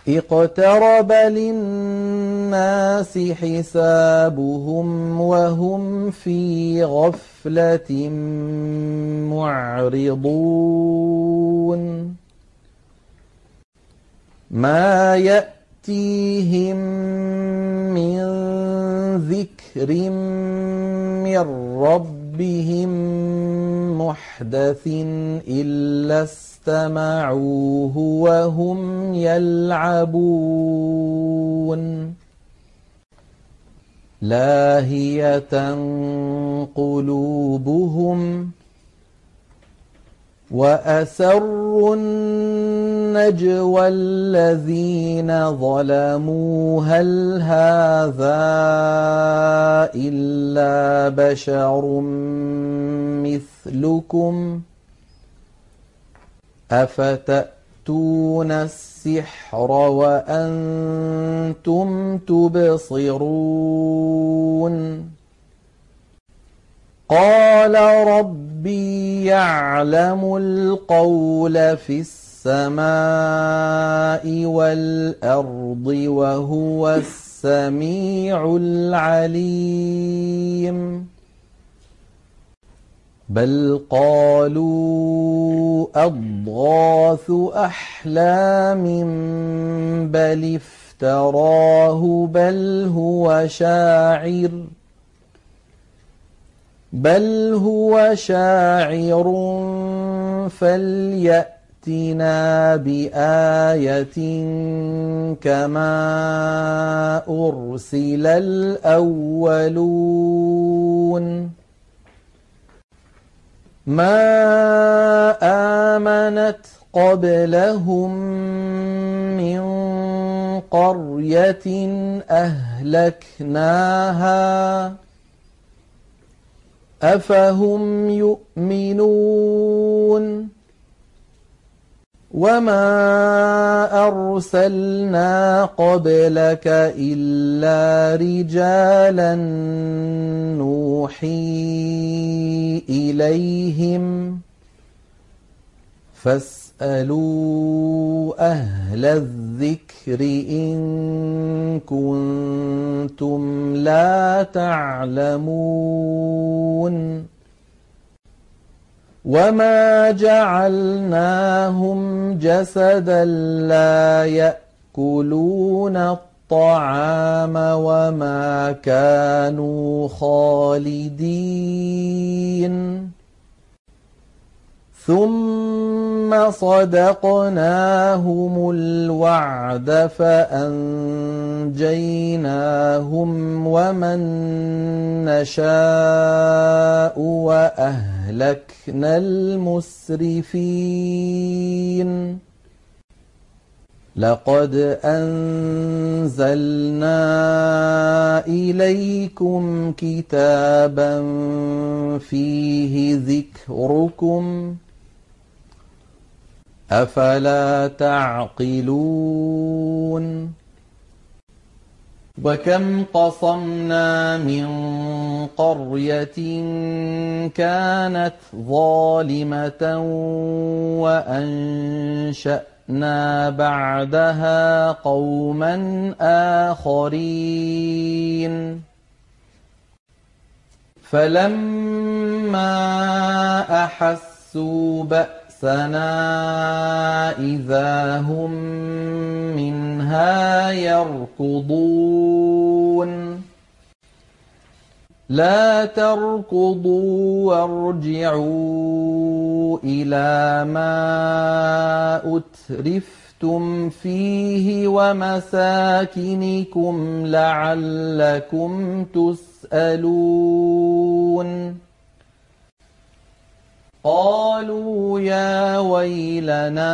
اقترب للناس حسابهم وهم في غفلة معرضون ما يأتيهم من ذكر من ربهم محدث إلا استمعوه وهم يلعبون لاهية قلوبهم وأسروا النجوى الذين ظلموا هل هذا إلا بشر مثلكم أفتأتون السحر وأنتم تبصرون قال ربي يعلم القول في السماء والأرض وهو السميع العليم بل قالوا أضغاث أحلام بل افتراه بل هو شاعر فليأتنا بآية كما أرسل الأولون ما آمنت قبلهم من قرية أهلكناها أفهم يؤمنون وما أرسلنا قبلك إلا رجالا نوحي إليهم فاسألوا أهل الذكر إن كنتم لا تعلمون وما جعلناهم جسدا لا يأكلون الطعام وما كانوا خالدين ثم صدقناهم الوعد فأنجيناهم ومن نشاء وأهلكنا المسرفين لقد أنزلنا إليكم كتابا فيه ذكركم أفلا تعقلون وكم قصمنا من قرية كانت ظالمة وأنشأنا بعدها قوما آخرين فلما أحسوا بأسنا إذا هم منها يركضون لا تركضوا وارجعوا إلى ما أترفتم فيه ومساكنكم لعلكم تسألون قالوا يا ويلنا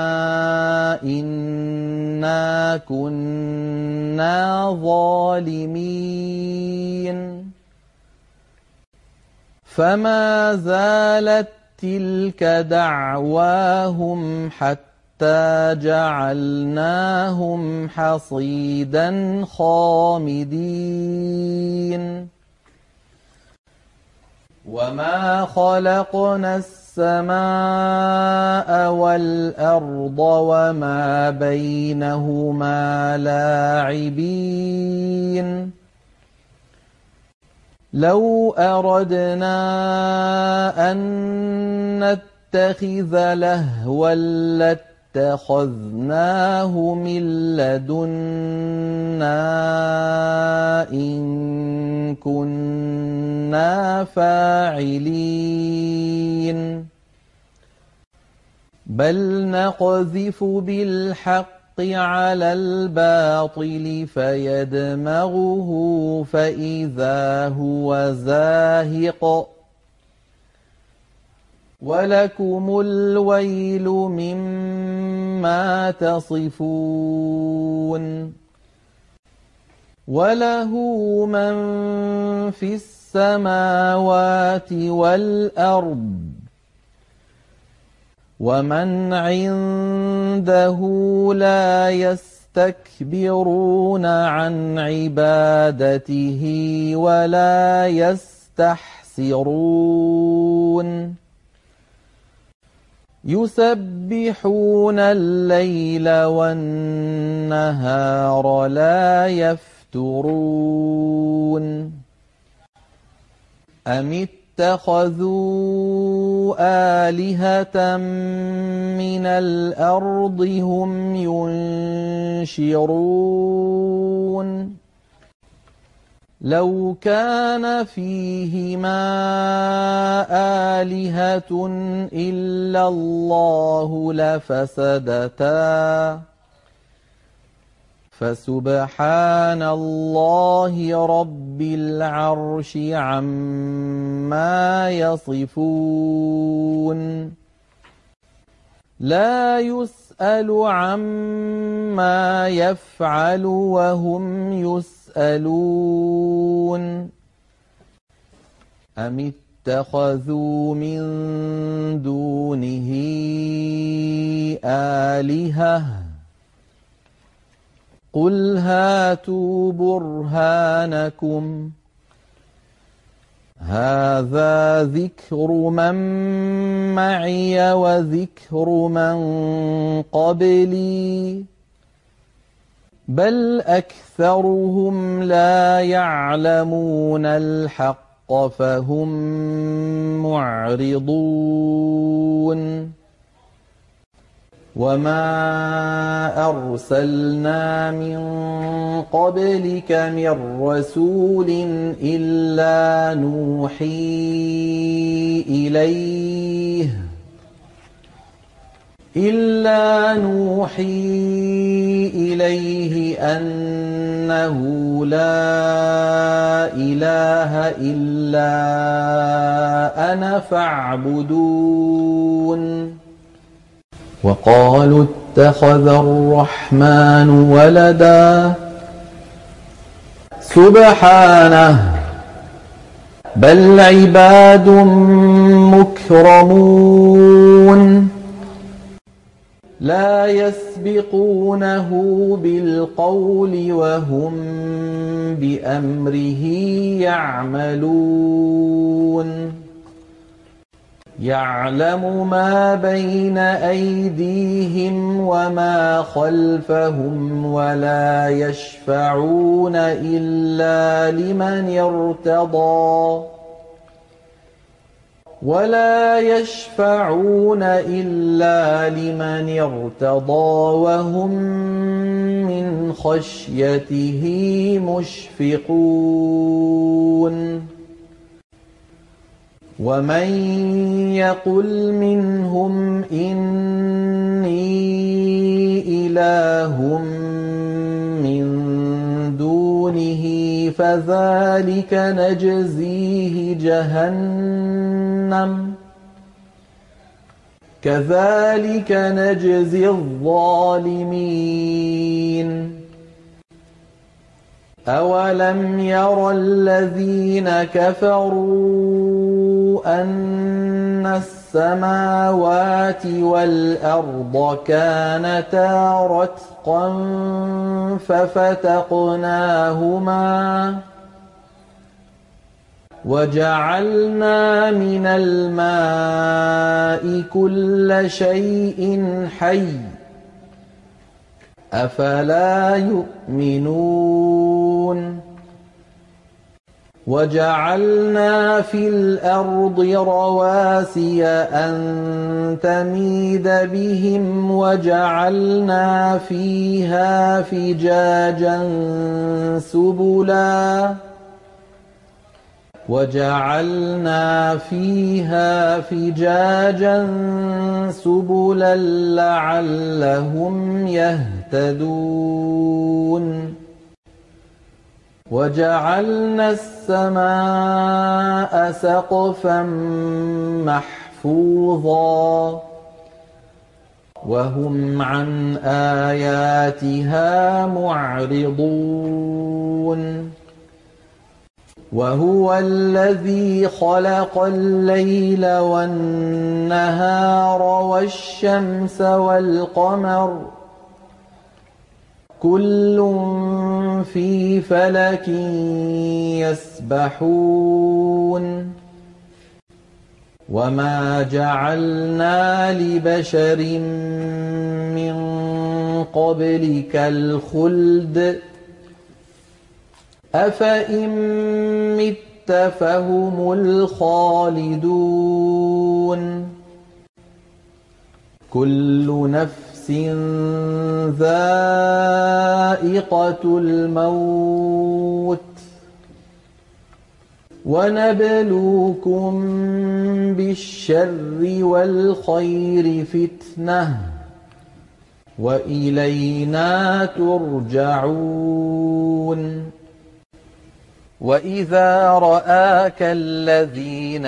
إنا كنا ظالمين فما زالت تلك دعواهم حتى جعلناهم حصيدا خامدين وما خلقنا السماء والأرض وما بينهما لاعبين لو أردنا أن نتخذ لهوا لاتخذناه من لدنا إن كنا فاعلين بل نقذف بالحق على الباطل فيدمغه فإذا هو زاهق ولكم الويل مما تصفون وله من في السماوات والأرض ومن عنده لا يستكبرون عن عبادته ولا يستحسرون يسبحون الليل والنهار لا يفترون أم اتخذوا آلهة من الأرض هم ينشرون لو كان فيهما آلهة إلا الله لفسدتا فسبحان الله رب العرش عما يصفون لا يسأل عما يفعل وهم يسألون أم اتخذوا من دونه آلهة قل هاتوا برهانكم هذا ذكر من معي وذكر من قبلي بل أكثرهم لا يعلمون الحق فهم معرضون وما أرسلنا من قبلك من رسول إلا نوحي إليه أنه لا إله إلا أنا فاعبدون وقالوا اتخذ الرحمن ولدا سبحانه بل عباد مكرمون لا يسبقونه بالقول وهم بأمره يعملون يعلم ما بين أيديهم وما خلفهم ولا يشفعون إلا لمن ارتضى وهم من خشيته مشفقون ومن يقل منهم إني إله من دونه فذلك نجزيه جهنم كذلك نجزي الظالمين أولم ير الذين كفروا أن السماوات والأرض كانتا رتقا وجعلنا من الماء كل شيء حي أفلا يؤمنون وجعلنا في الأرض رواسي أن تميد بهم وجعلنا فيها فجاجا سبلا لعلهم يهتدون وجعلنا السماء سقفا محفوظا وهم عن آياتها معرضون وهو الذي خلق الليل والنهار والشمس والقمر كل في فلك يسبحون وما جعلنا لبشر من قبلك الخلد أفإن مت فهم الخالدون كل نفس ذائقة الموت ونبلوكم بالشر والخير فتنة وإلينا ترجعون وإذا رآك الذين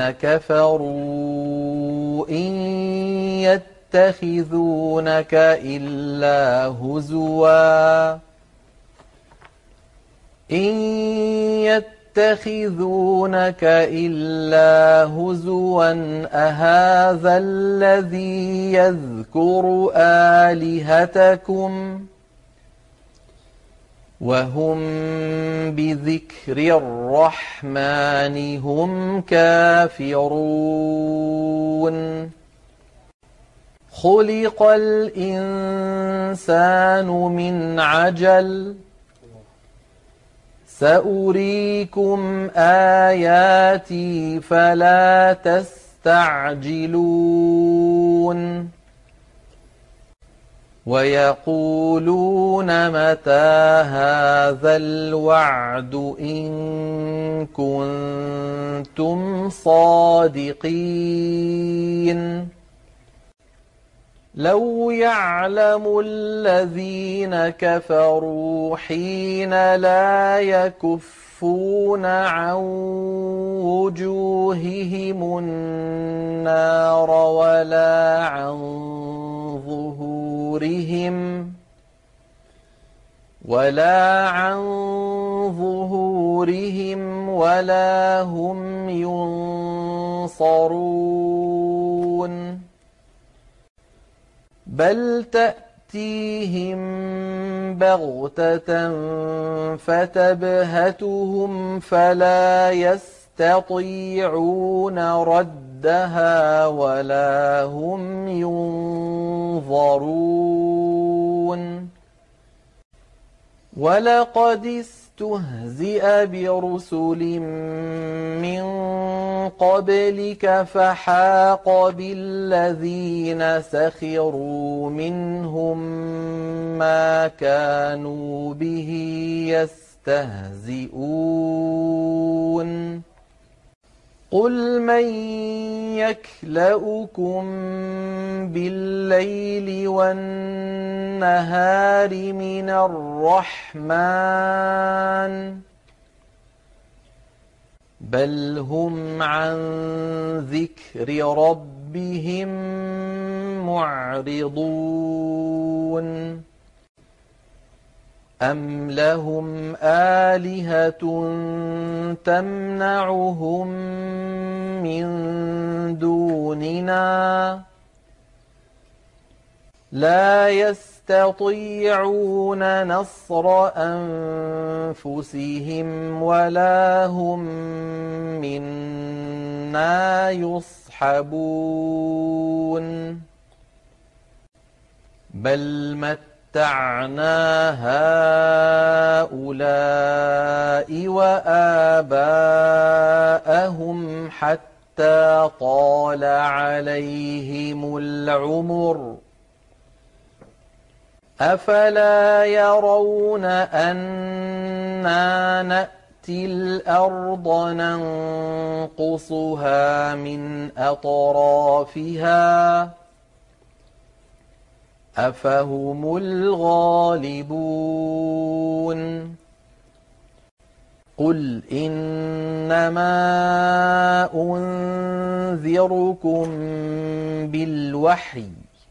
كفروا إن يتخذونك إلا هزوا أهذا الذي يذكر آلهتكم وهم بذكر الرحمن هم كافرون خلق الإنسان من عجل سأريكم آياتي فلا تستعجلون ويقولون متى هذا الوعد إن كنتم صادقين لو يعلم الذين كفروا حين لا يكفون عن وجوههم النار ولا عن ظهورهم ولا هم ينصرون بل تأتيهم بغتة فتبهتهم فلا يستطيعون ردها ولا هم ينظرون ولقد استهزئ برسل من قبلك فحاق بالذين سخروا منهم ما كانوا به يستهزئون قل من يكلؤكم بالليل والنهار من الرحمن بل هم عن ذكر ربهم معرضون أم لهم آلهة تمنعهم من دوننا لا يستطيعون نصر أنفسهم ولا هم منا يصحبون بل متعنا هؤلاء وآباءهم حتى طال عليهم العمر أفلا يرون أنا نأتي الأرض ننقصها من أطرافها أفهم الغالبون قل إنما أنذركم بالوحي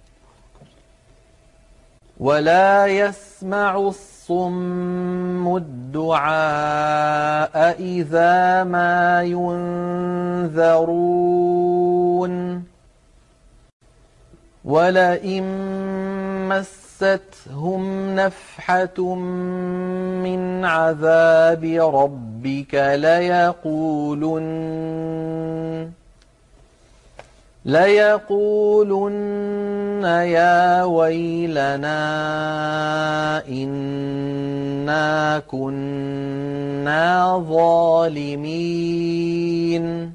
ولا يسمع الصم الدعاء إذا ما ينذرون ولئن مستهم نفحة من عذاب ربك ليقولن يا ويلنا إنا كنا ظالمين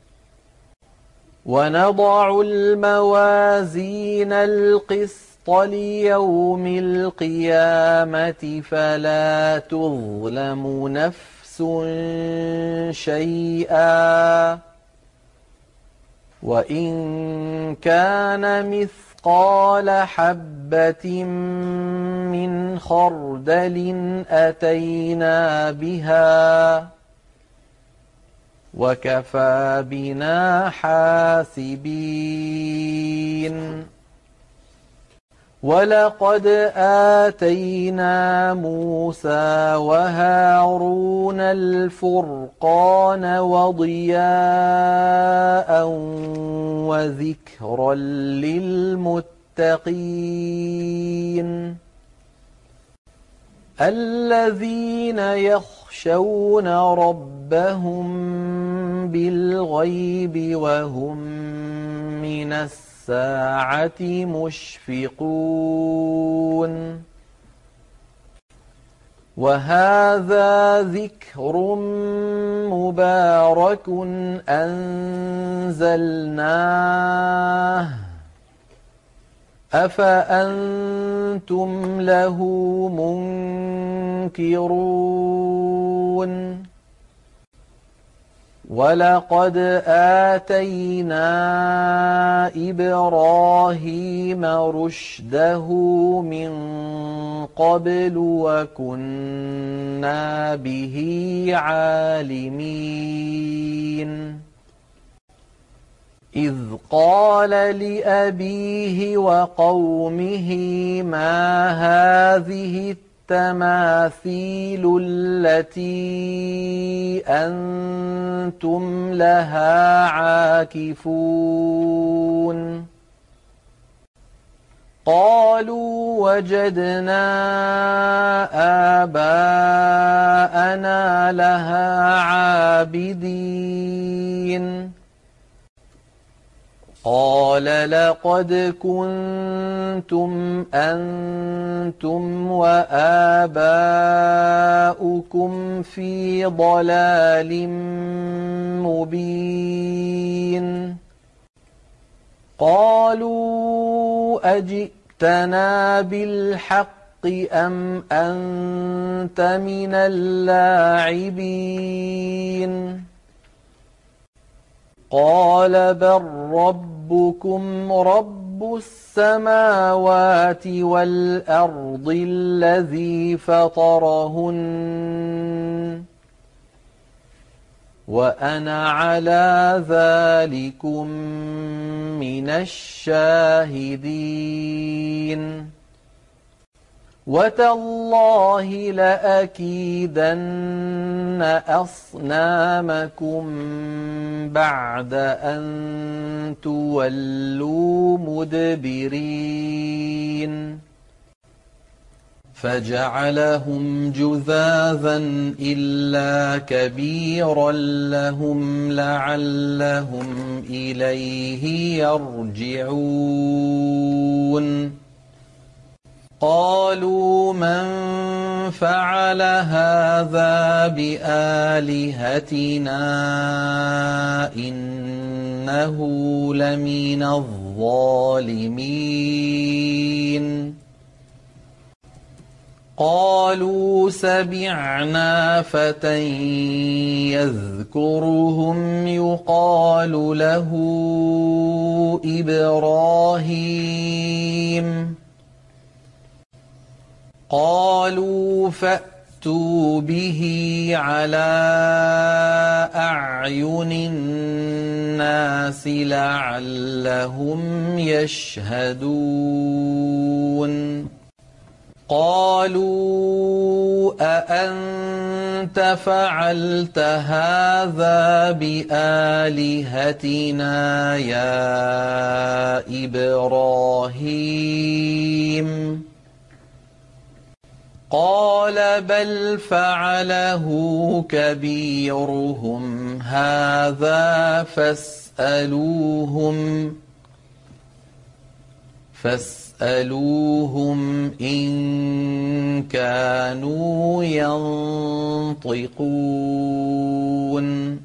ونضع الموازين القسط ليوم القيامة فلا تظلم نفس شيئا وإن كان مثقال حبة من خردل أتينا بها وكفى بنا حاسبين ولقد آتينا موسى وهارون الفرقان وضياء وذكرا للمتقين الذين يخشون ربهم بالغيب وهم من الساعة مشفقون وهذا ذكر مبارك أنزلناه أفأنتم له منكرون ولقد آتينا إبراهيم رشده من قبل وكنا به عالمين إذ قال لأبيه وقومه ما هذه التماثيل التي أنتم لها عاكفون قالوا وجدنا آباءنا لها عابدين قال لقد كنتم أنتم وآباؤكم في ضلال مبين قالوا أجئتنا بالحق أم أنت من اللاعبين قال بل ربكم رب السماوات والأرض الذي فطرهن وأنا على ذلكم من الشاهدين وتالله لأكيدن أصنامكم بعد أن تولوا مدبرين فجعلهم جذاذا إلا كبيرا لهم لعلهم إليه يرجعون قالوا من فعل هذا بآلهتنا إنه لمن الظالمين قالوا سمعنا فتى يذكرهم يقال له إبراهيم قالوا فأتوا به على أعين الناس لعلهم يشهدون قالوا أأنت فعلت هذا بآلهتنا يا إبراهيم قال بل فعله كبيرهم هذا فاسألوهم إن كانوا ينطقون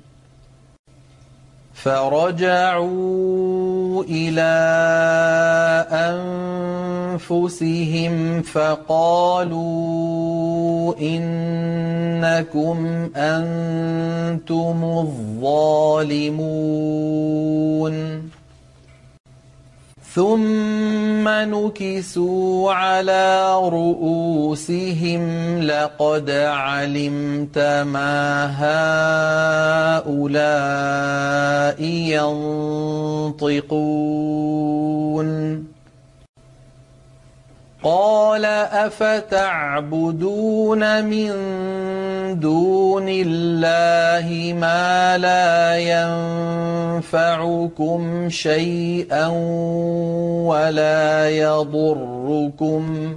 فرجعوا إلى أنفسهم فقالوا إنكم أنتم الظالمون ثم نكسوا على رؤوسهم لقد علمت ما هؤلاء ينطقون قال أفتعبدون من دون الله ما لا ينفعكم شيئا ولا يضركم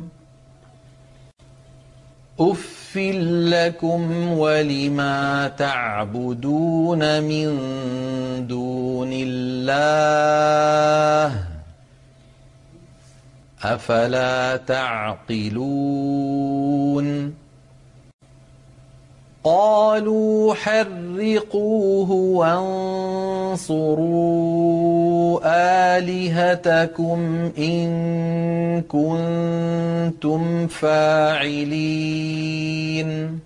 أف لكم ولما تعبدون من دون الله أفلا تعقلون قالوا حرقوه وانصروا آلهتكم إن كنتم فاعلين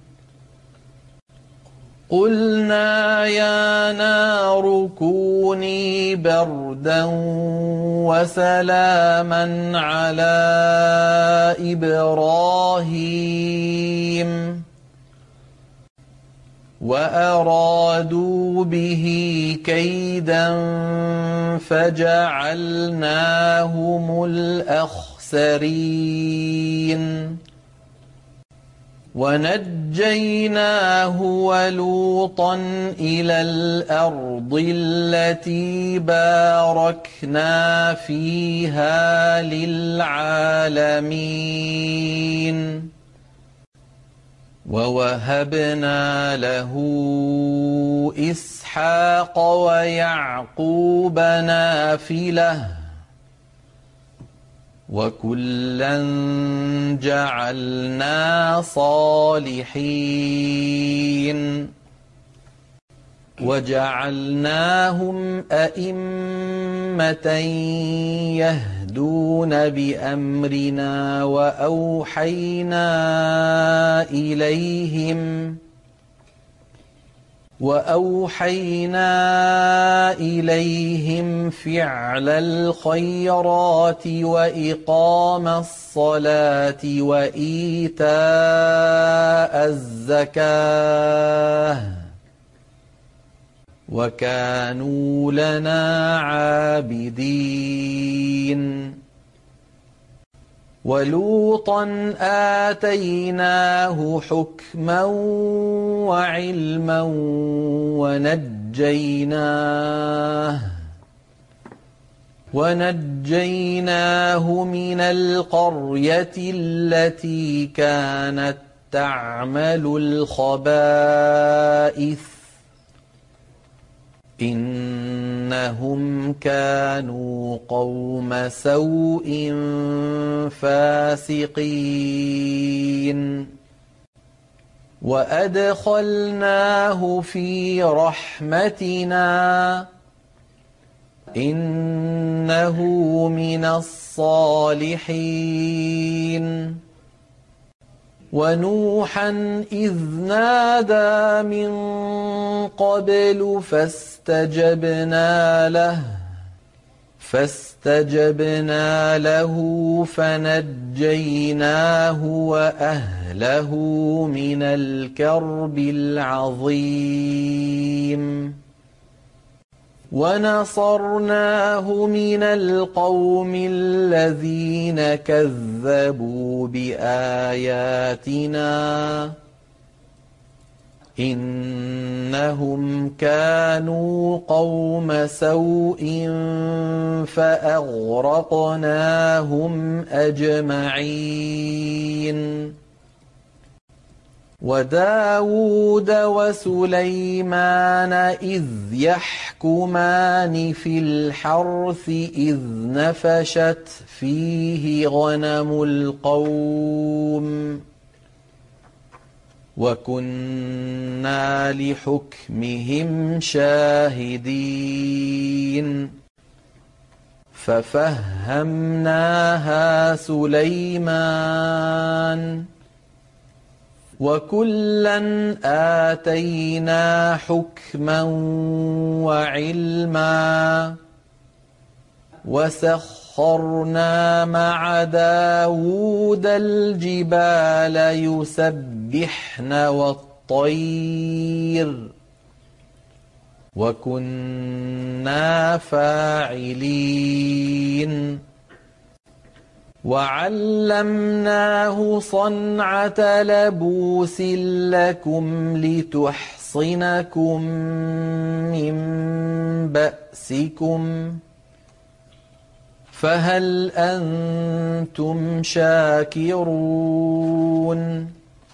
قلنا يا نار كوني بردا وسلاما على إبراهيم وأرادوا به كيدا فجعلناهم الأخسرين ونجيناه ولوطا إلى الأرض التي باركنا فيها للعالمين ووهبنا له إسحاق ويعقوب نافلة وكلا جعلنا صالحين وجعلناهم أئمة يهدون بأمرنا وأوحينا إليهم فعل الخيرات وإقام الصلاة وإيتاء الزكاة وكانوا لنا عابدين وَلُوطًا آتَيْنَاهُ حُكْمًا وَعِلْمًا وَنَجَّيْنَاهُ مِنَ الْقَرْيَةِ الَّتِي كَانَتْ تَعْمَلُ الْخَبَائِثَ إِنَّهُمْ كَانُوا قَوْمَ سَوْءٍ فَاسِقِينَ وَأَدْخَلْنَاهُ فِي رَحْمَتِنَا إِنَّهُ مِنَ الصَّالِحِينَ وَنُوحًا إِذْ نَادَىٰ مِن قَبْلُ فَاسْتَجَبْنَا لَهُ فَنَجَّيْنَاهُ وَأَهْلَهُ مِنَ الْكَرْبِ الْعَظِيمِ وَنَصَرْنَاهُ مِنَ الْقَوْمِ الَّذِينَ كَذَّبُوا بِآيَاتِنَا إِنَّهُمْ كَانُوا قَوْمَ سَوْءٍ فَأَغْرَقْنَاهُمْ أَجْمَعِينَ وَدَاوُودَ وَسُلَيْمَانَ إِذْ يَحْكُمَانِ فِي الْحَرْثِ إِذْ نَفَشَتْ فِيهِ غَنَمُ الْقَوْمِ وَكُنَّا لِحُكْمِهِمْ شَاهِدِينَ فَفَهَّمْنَاهَا سُلَيْمَانَ وَكُلًّا آتَيْنَا حُكْمًا وَعِلْمًا وَسَخَّرْنَا مَعَ دَاوُودَ الْجِبَالَ يُسَبِّحْنَ وَالطَّيْرَ وَكُنَّا فَاعِلِينَ وَعَلَّمْنَاهُ صَنْعَةَ لَبُوسٍ لَّكُمْ لِتُحْصِنَكُم مِّن بَأْسِكُمْ فَهَلْ أَنتُمْ شَاكِرُونَ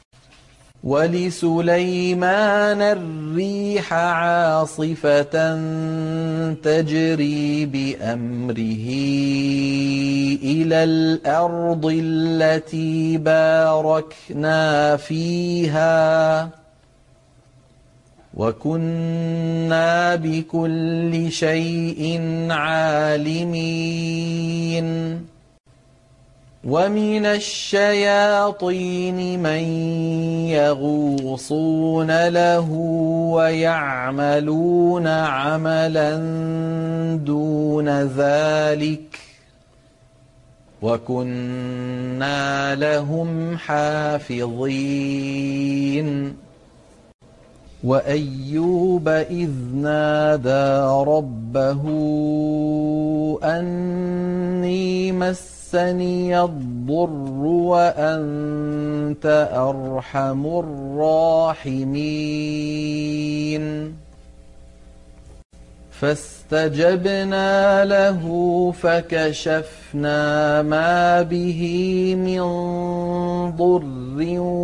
وَلِسُلَيْمَانَ الرِّيحَ عَاصِفَةً تَجْرِي بِأَمْرِهِ إِلَى الْأَرْضِ الَّتِي بَارَكْنَا فِيهَا وَكُنَّا بِكُلِّ شَيْءٍ عَالِمِينَ وَمِنَ الشَّيَاطِينِ مَن يَغُوصُونَ لَهُ وَيَعْمَلُونَ عَمَلًا دُونَ ذَلِكَ وَكُنَّا لَهُمْ حَافِظِينَ وَأَيُّوبَ إِذْ نَادَىٰ رَبَّهُ أَنِّي مَسَّنِيَ الضُّرُّ وَأَنتَ أَرْحَمُ الرَّاحِمِينَ فَاسْتَجَبْنَا لَهُ فَكَشَفْنَا مَا بِهِ مِن ضُرٍّ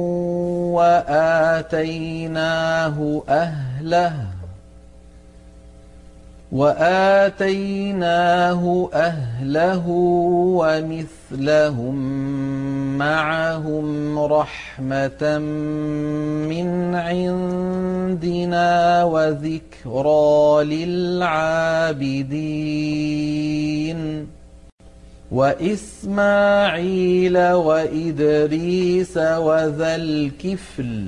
وَآتَيْنَاهُ أَهْلَهُ وَمِثْلَهُم مَّعَهُمْ رَحْمَةً مِّنْ عِندِنَا وَذِكْرَىٰ لِلْعَابِدِينَ وَإِسْمَاعِيلَ وَإِدْرِيسَ وَذَا الْكِفْلِ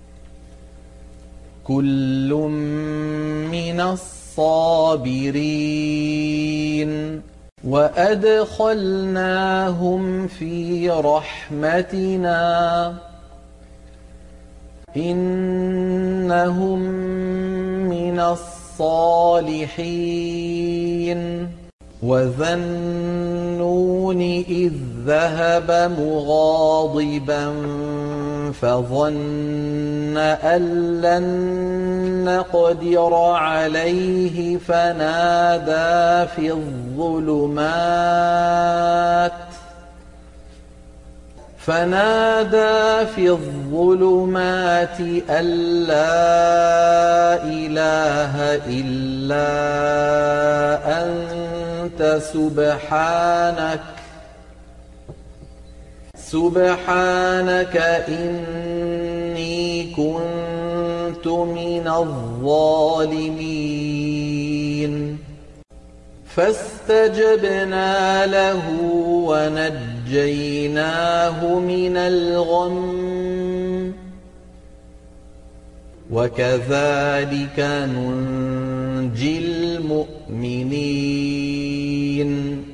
كُلٌّ مِّنَ الصَّابِرِينَ وَأَدْخَلْنَاهُمْ فِي رَحْمَتِنَا إِنَّهُم مِّنَ الصَّالِحِينَ وَذَا النُّونِ إِذ ذهب مغاضبا فظن أن لن نقدر عليه فنادى في الظلمات أن لا إله إلا أنت سبحانك إني كنت من الظالمين فاستجبنا له ونجيناه من الغم وكذلك ننجي المؤمنين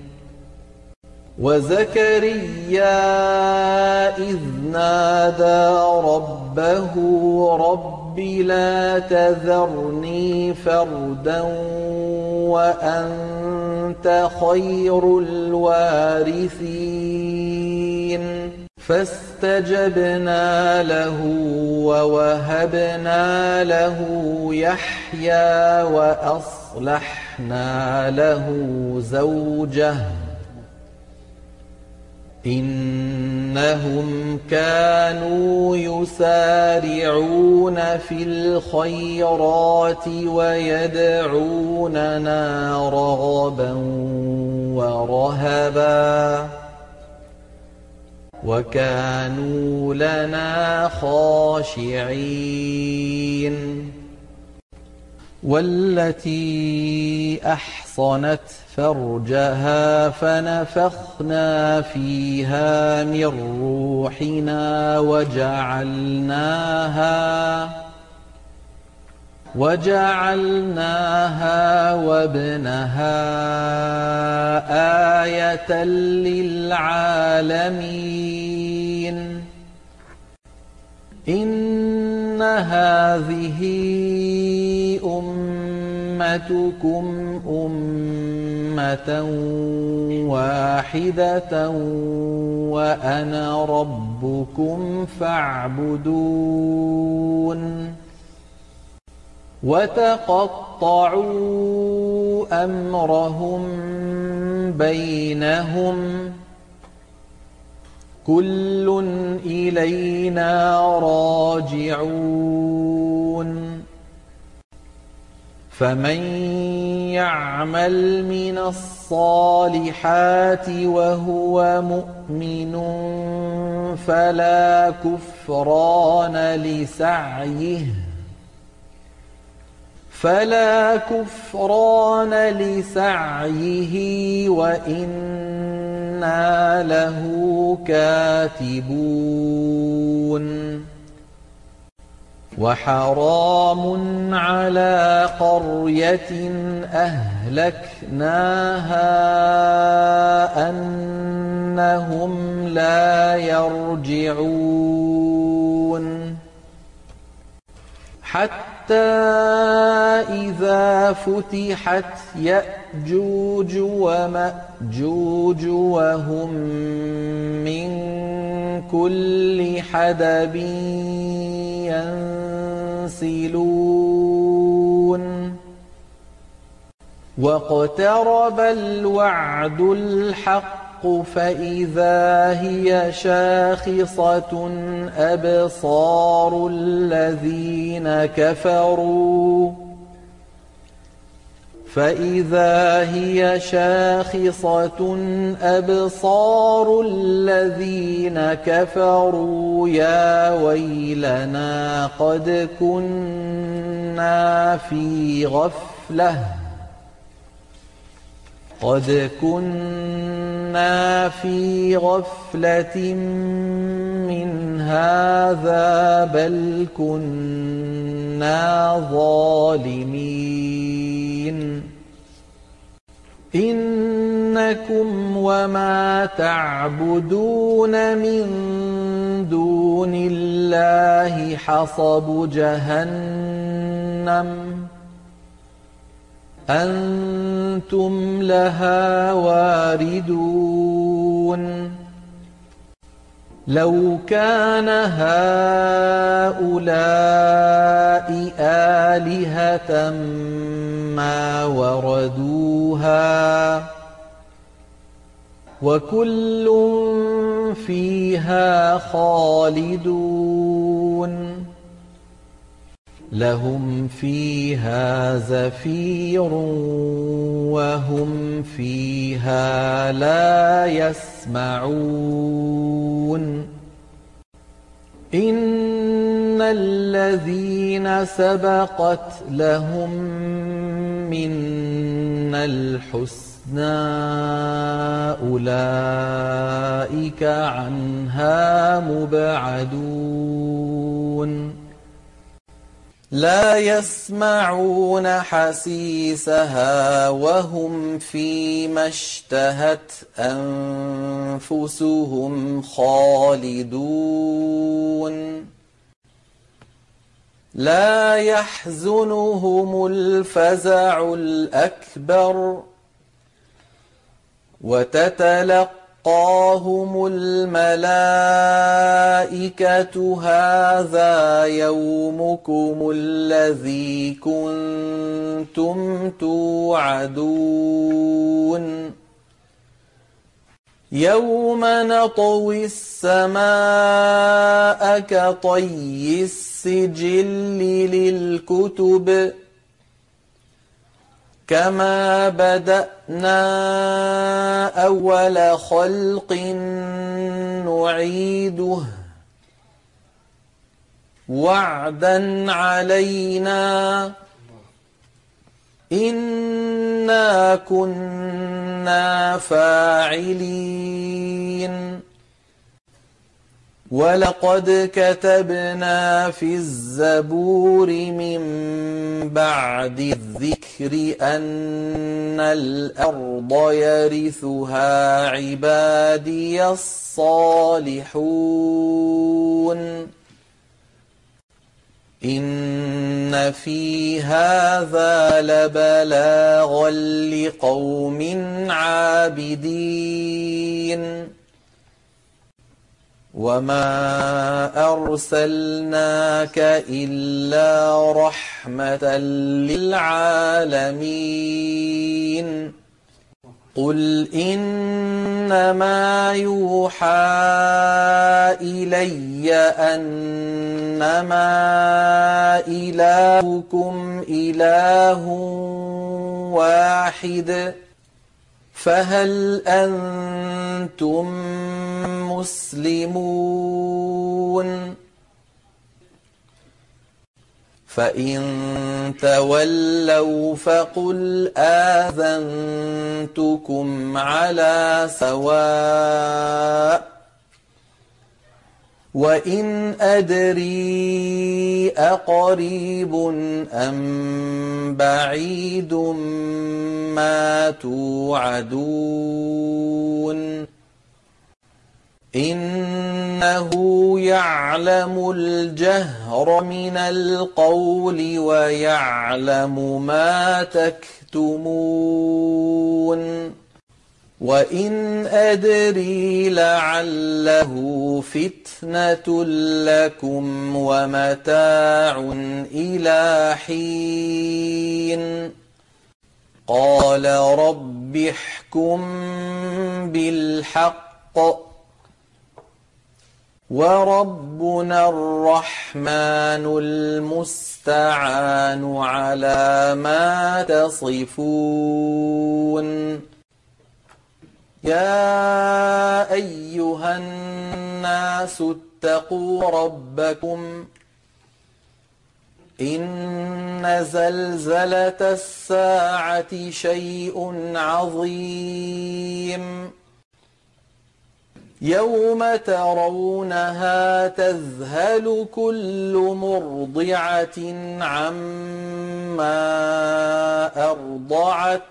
وزكريا إذ نادى ربه رب لا تذرني فردا وأنت خير الوارثين فاستجبنا له ووهبنا له يحيى وأصلحنا له زوجه إنهم كانوا يسارعون في الخيرات ويدعوننا رغبا ورهبا وكانوا لنا خاشعين والتي أحصنت فرجها فنفخنا فيها من روحنا وجعلناها وابنها آية للعالمين إن هذه أمتكم أمة واحدة وأنا ربكم فاعبدون وتقطعوا أمرهم بينهم كل إلينا راجعون فمن يعمل من الصالحات وهو مؤمن فلا كفران لسعيه وإنا له كاتبون وحرام على قرية أهلكناها أنهم لا يرجعون حتى إذا فتحت يأجوج ومأجوج وهم من كل حدب ينسلون واقترب الوعد الحق فإذا هي شاخصة أبصار الذين كفروا يا ويلنا قد كنا في غفلة من هذا بل كنا ظالمين إنكم وما تعبدون من دون الله حصب جهنم أنتم لها واردون لو كان هؤلاء آلهة ما وردوها وكل فيها خالدون لهم فيها زفير وهم فيها لا يسمعون إن الذين سبقت لهم منا الحسنى أولئك عنها مبعدون لا يسمعون حسيسها وهم فيما اشتهت أنفسهم خالدون لا يحزنهم الفزع الأكبر وتتلقاهم الملائكة هذا يومكم الذي كنتم توعدون يوم نطوي السماء كطي السجل للكتب كما بدأنا أول خلق نعيده وعدا علينا إنا كنا فاعلين ولقد كتبنا في الزبور من بعد الذكر أن الأرض يرثها عبادي الصالحون إن في هذا لبلاغا لقوم عابدين وما أرسلناك إلا رحمة للعالمين قل إنما يوحى إلي أنما إلهكم إله واحد فهل أنتم مسلمون فإن تولوا فقل آذنتكم على سواء وإن أدري أقريب أم بعيد ما توعدون إنه يعلم الجهر من القول ويعلم ما تكتمون وإن أدري لعله فتنة لكم ومتاع إلى حين قال رب احكم بالحق وربنا الرحمن المستعان على ما تصفون يا أيها الناس اتقوا ربكم إن زلزلة الساعة شيء عظيم يوم ترونها تذهل كل مرضعة عما أرضعت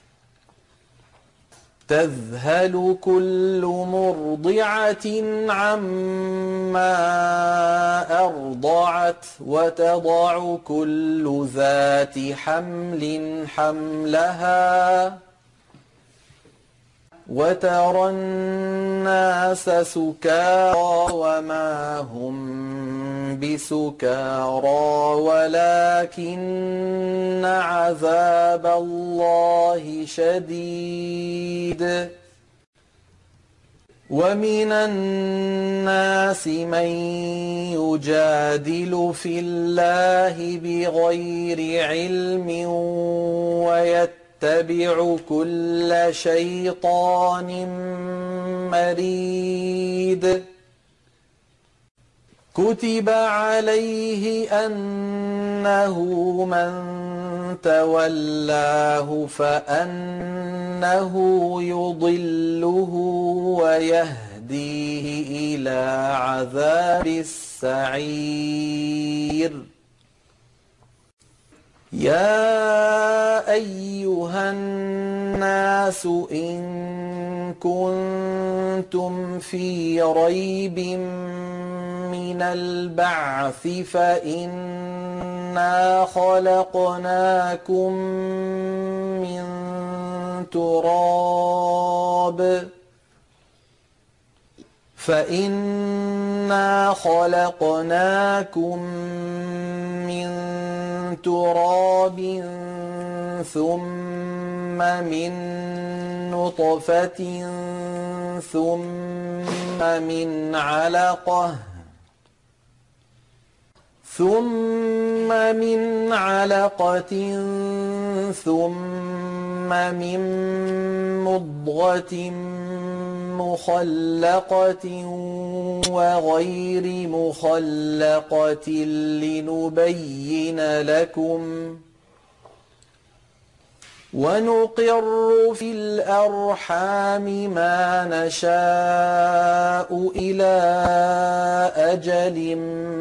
وتضع كل ذات حمل حملها وترى الناس سكارى وما هم بسكارى ولكن عذاب الله شديد ومن الناس من يجادل في الله بغير علم ويتبع كل شيطان مريد كتب عليه أنه من تولاه فأنه يضله ويهديه إلى عذاب السعير يا أيها الناس إن كنتم في ريب من البعث فإنا خلقناكم من تراب ثم من نطفة ثم من علقة ثم من مضغة مخلقة وغير مخلقة لنبين لكم ونقر في الأرحام ما نشاء إلى أجل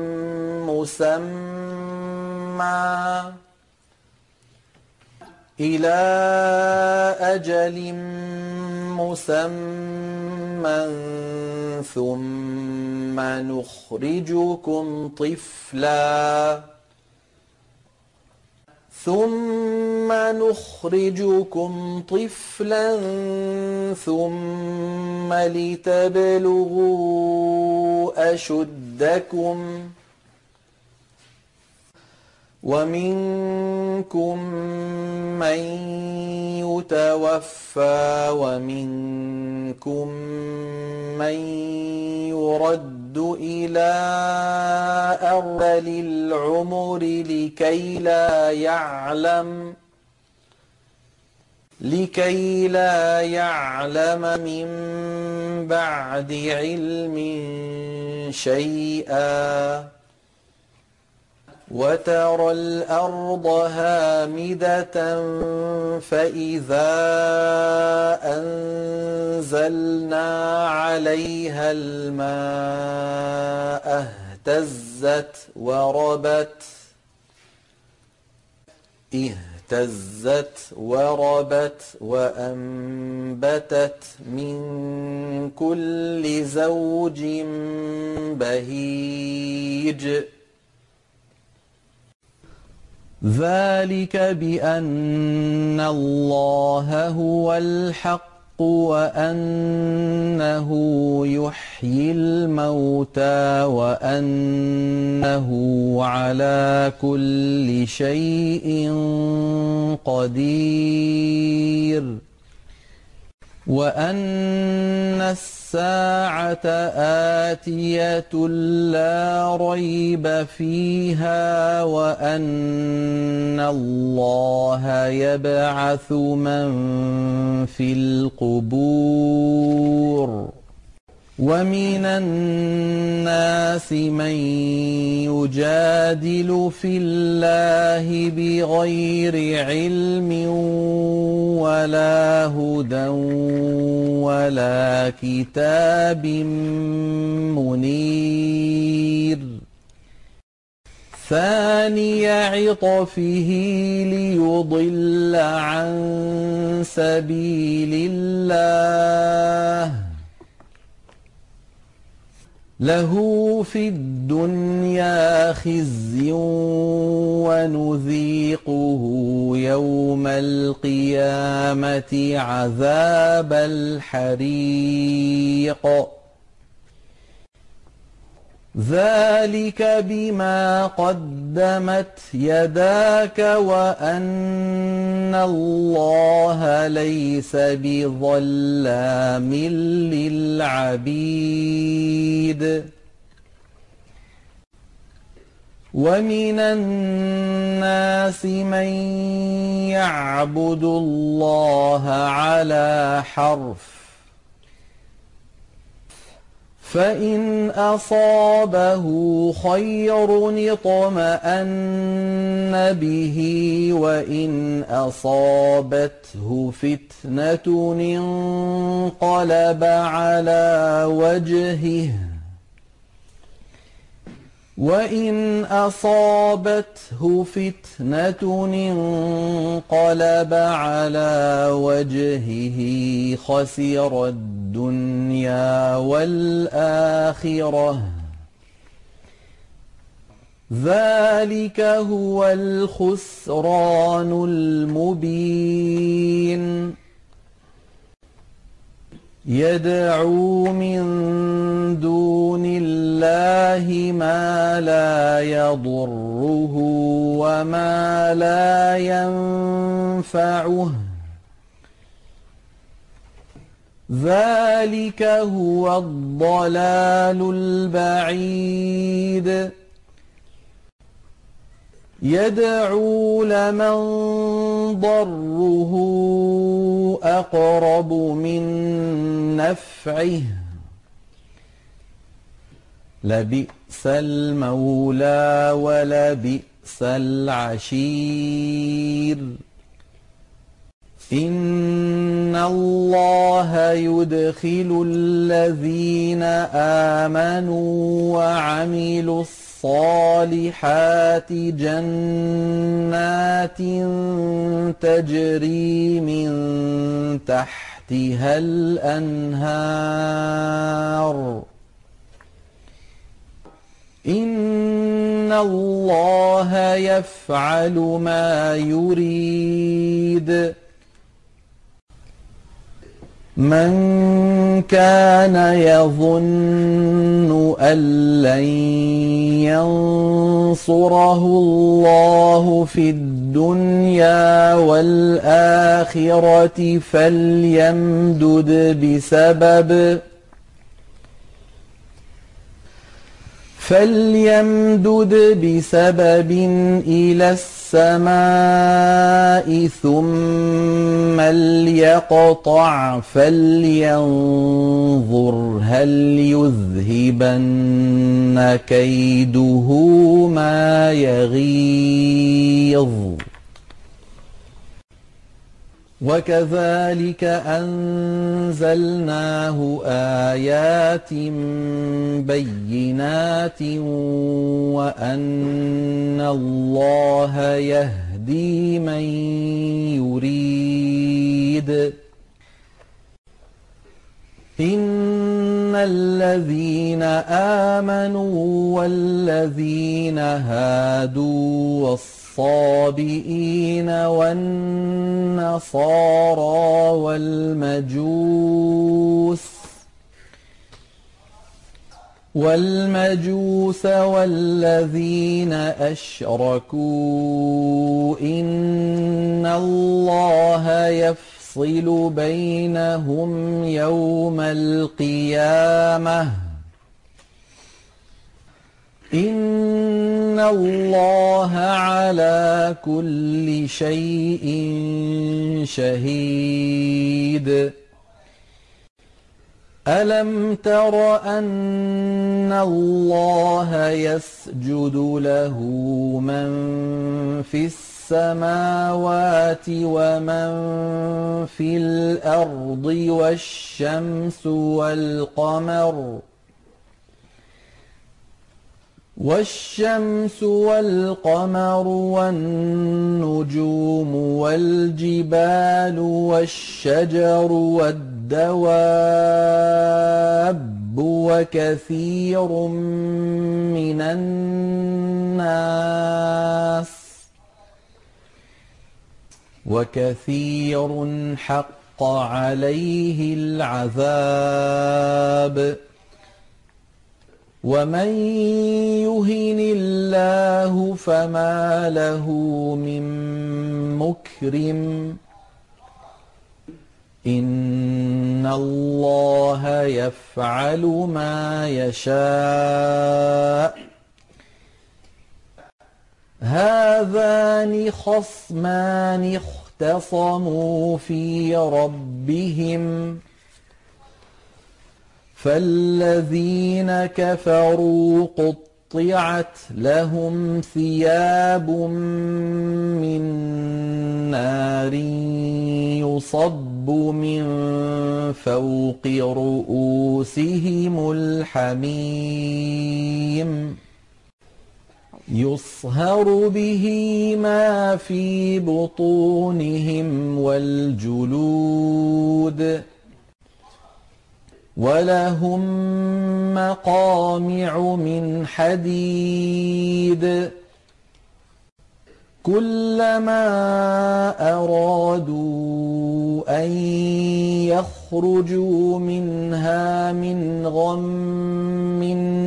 مسمى ثم نخرجكم طفلا ثم لتبلغوا أشدكم ومنكم من يتوفى ومنكم من يرد إلى أرذل العمر لكي لا يعلم من بعد علم شيئا وترى الأرض هامدة فإذا أنزلنا عليها الماء اهتزت وربت وأنبتت من كل زوج بهيج ذلك بأن الله هو الحق وأنه يحيي الموتى وأنه على كل شيء قدير وأن الساعة آتية لا ريب فيها وأن الله يبعث من في القبور ومن الناس من يجادل في الله بغير علم ولا هدى ولا كتاب منير ثاني عطفه ليضل عن سبيل الله له في الدنيا خزي ونذيقه يوم القيامة عذاب الحريق ذلك بما قدمت يداك وأن الله ليس بظلام للعبيد ومن الناس من يعبد الله على حرف فإن أصابه خير اطمأن به وإن أصابته فتنة انقلب على وجهه وإن أصابته فتنة انقلب على وجهه خسر الدنيا والآخرة ذلك هو الخسران المبين يدعو من دون الله ما لا يضره وما لا ينفعه ذلك هو الضلال البعيد يدعو لمن ضره أقرب من نفعه لبئس المولى ولبئس العشير إن الله يدخل الذين آمنوا وعملوا الصالحات جنات تجري من تحتها الأنهار إن الله يفعل ما يريد من كان يظن أن لن ينصره الله في الدنيا والآخرة فليمدد بسبب إلى السماء ثم ليقطع فلينظر هل يذهبن كيده ما يغيظ وكذلك أنزلناه آيات بينات وأن الله يهدي من يريد إن الذين آمنوا والذين هادوا والصابئين والنصارى والمجوس والذين أشركوا إن الله يفصل بينهم يوم القيامة إن الله على كل شيء شهيد ألم تر أن الله يسجد له من في السماوات ومن في الأرض والشمس والقمر والنجوم والجبال والشجر والدواب وكثير من الناس وكثير حق عليه العذاب ومن يهن الله فما له من مكرم إن الله يفعل ما يشاء هذان خصمان اختصموا في ربهم فالذين كفروا قطعت لهم ثياب من نار يصب من فوق رؤوسهم الحميم يصهر به ما في بطونهم والجلود ولهم مقامع من حديد كلما أرادوا أن يخرجوا منها من غم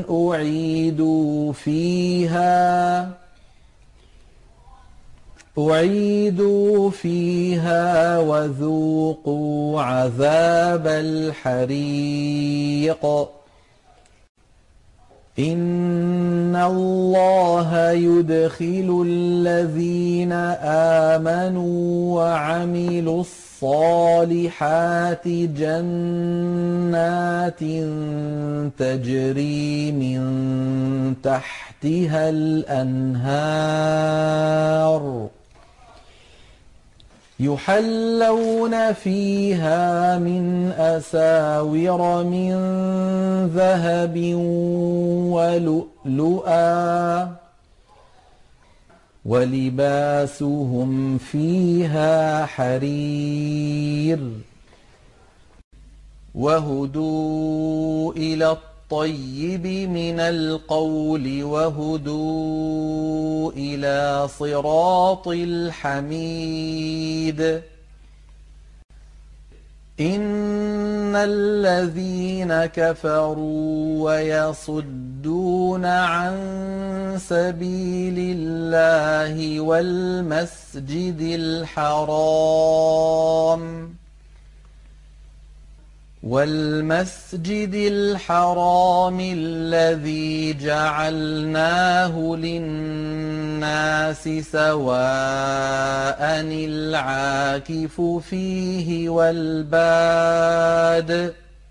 أعيدوا فيها وذوقوا عذاب الحريق إن الله يدخل الذين آمنوا وعملوا الصالحات جنات تجري من تحتها الأنهار يحلون فيها من أساور من ذهب ولؤلؤا ولباسهم فيها حرير وهدوا إلى الطيب من القول وهدوا إلى صراط الحميد إن الذين كفروا ويصدون عن سبيل الله والمسجد الحرام الذي جعلناه للناس سواء العاكف فيه والباد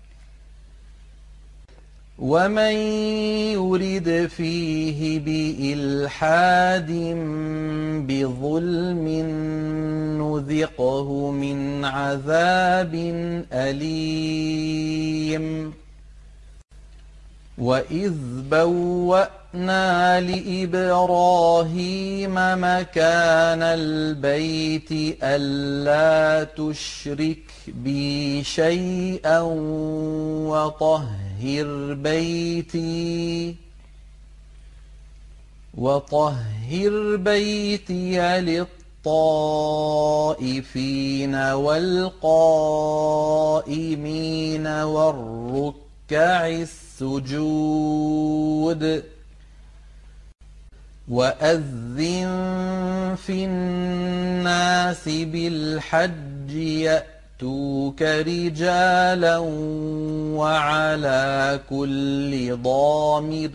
ومن يرد فيه بإلحاد بظلم نذقه من عذاب أليم وإذ بوأنا لإبراهيم مكان البيت ألا تشرك بي شيئا وطهر بيتي للطائفين والقائمين والركع السجود وأذن في الناس بالحج يأتوك رجالا وعلى كل ضامر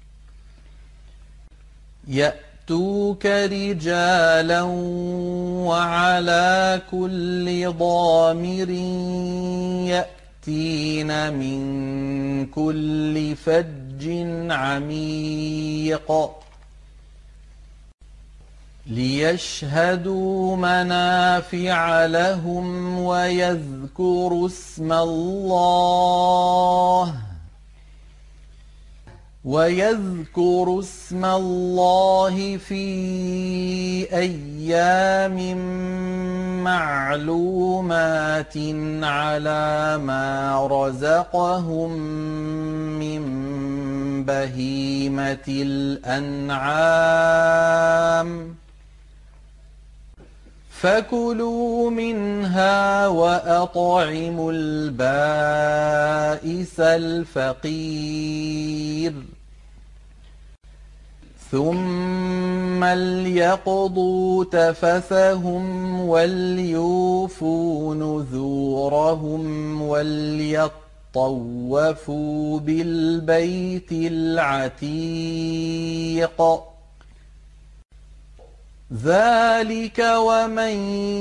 يأتين من كل فج عميق ليشهدوا منافع لهم ويذكروا اسم الله في أيام معلومات على ما رزقهم من بهيمة الأنعام فكلوا منها وأطعموا البائس الفقير ثم ليقضوا تفثهم وليوفوا نذورهم وليطوفوا بالبيت العتيق ذلك ومن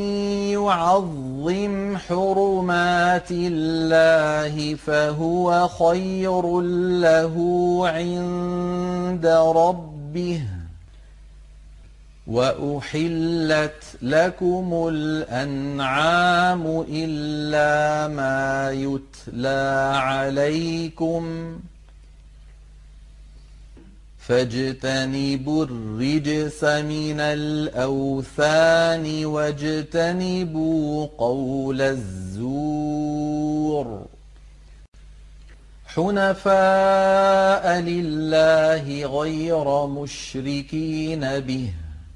يعظم حرمات الله فهو خير له عند ربه وأحلت لكم الأنعام إلا ما يتلى عليكم فاجتنبوا الرجس من الأوثان واجتنبوا قول الزور حنفاء لله غير مشركين به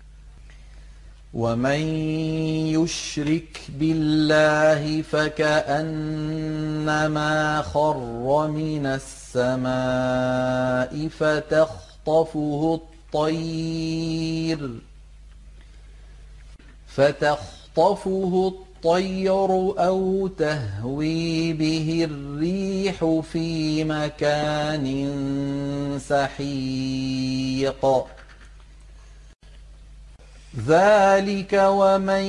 ومن يشرك بالله فكأنما خر من السماء فتخطفه الطير أو تهوي به الريح في مكان سحيق ذلك ومن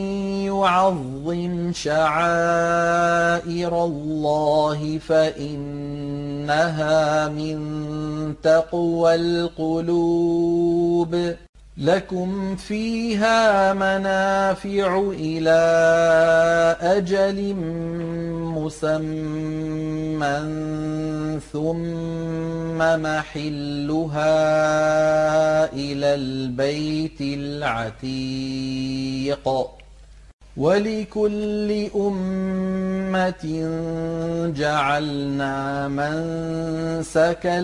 يعظم شعائر الله فإنها من تقوى القلوب لكم فيها منافع إلى أجل مسمى ثم محلها إلى البيت العتيق ولكل أمة جعلنا منسكا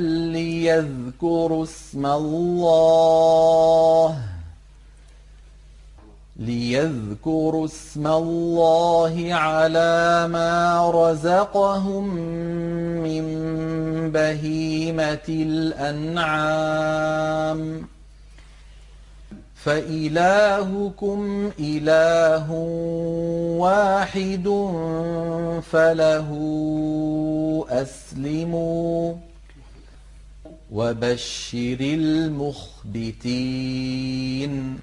ليذكروا اسم الله على ما رزقهم من بهيمة الأنعام فإلهكم إله واحد فله أسلموا وبشر المخبتين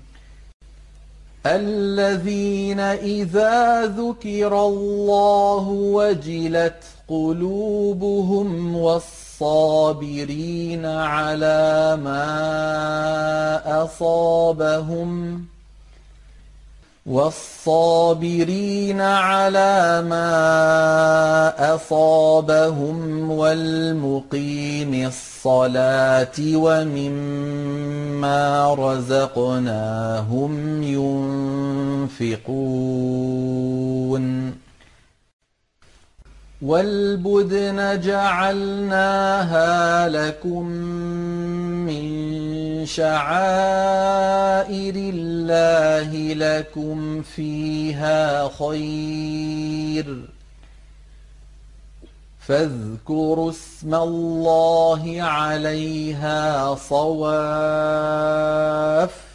الذين إذا ذكر الله وجلت قلوبهم والصابرين على ما أصابهم والمقيم الصلاة ومما رزقناهم ينفقون والبدن جعلناها لكم من شعائر الله لكم فيها خير فاذكروا اسم الله عليها صواف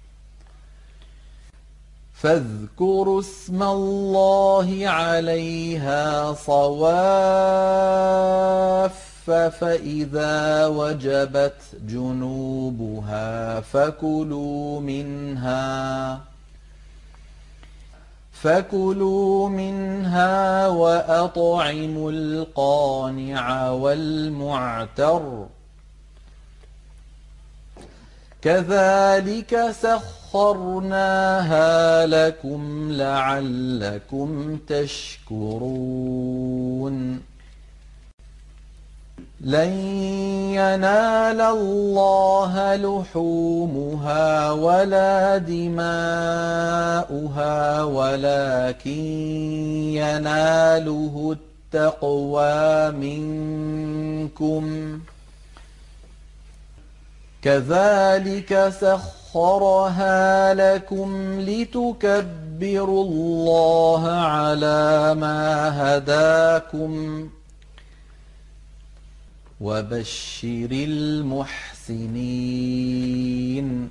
فإذا وجبت جنوبها فكلوا منها وأطعموا القانع والمعتر كذلك سخرناها لكم لعلكم تشكرون لن ينال الله لحومها ولا دماؤها ولكن يناله التقوى منكم كذلك سخرها لكم لتكبروا الله على ما هداكم وبشر المحسنين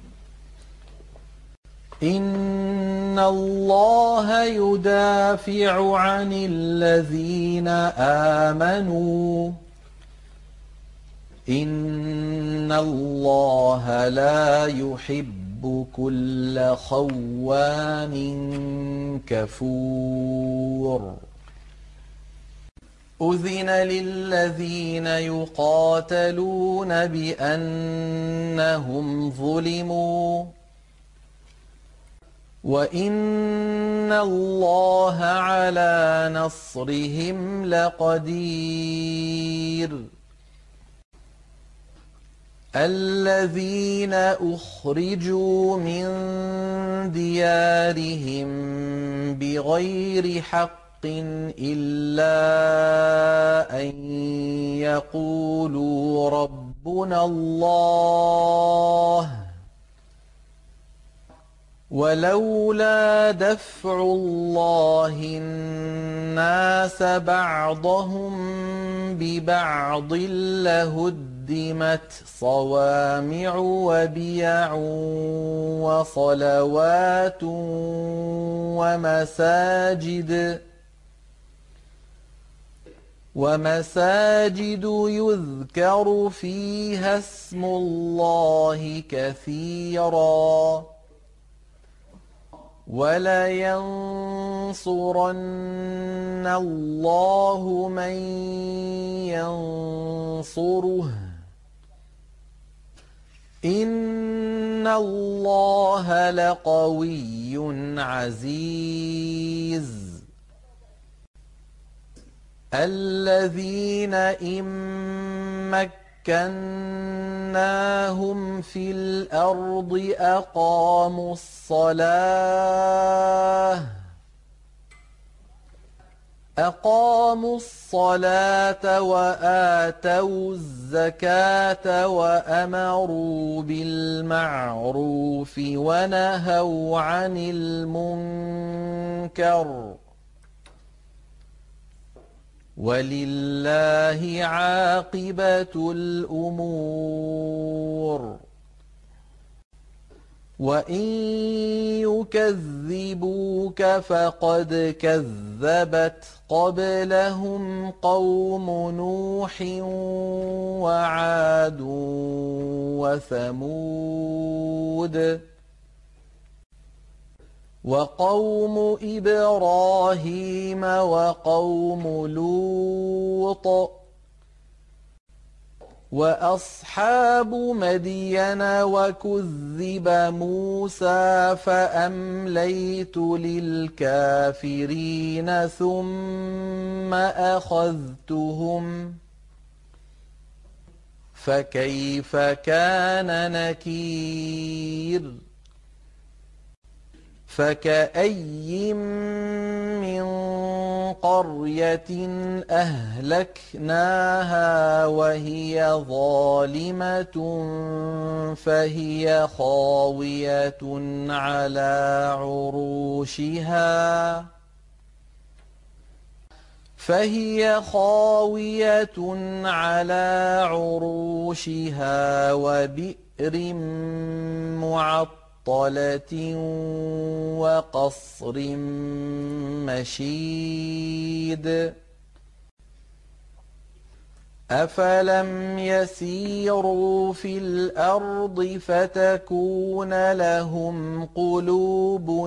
إن الله يدافع عن الذين آمنوا إن الله لا يحب كل خوان كفور أذن للذين يقاتلون بأنهم ظلموا وإن الله على نصرهم لقدير الذين أخرجوا من ديارهم بغير حق إلا أن يقولوا ربنا الله ولولا دفع الله الناس بعضهم ببعض لهدمت صوامع وبيع وصلوات ومساجد يذكر فيها اسم الله كثيرا ولينصرن الله من ينصره إن الله لقوي عزيز الذين إن مكناهم في الأرض أقاموا الصلاة وآتوا الزكاة وأمروا بالمعروف ونهوا عن المنكر ولله عاقبة الأمور وإن يكذبوك فقد كذبت قبلهم قوم نوح وعاد وثمود وقوم إبراهيم وقوم لوط وأصحاب مدين وكذب موسى فأمليت للكافرين ثم أخذتهم فكيف كان نكير فكأي من قرية أهلكناها وهي ظالمة فهي خاوية على عروشها وبئر معطلة وقصر مشيد أفلم يسيروا في الأرض فتكون لهم قلوب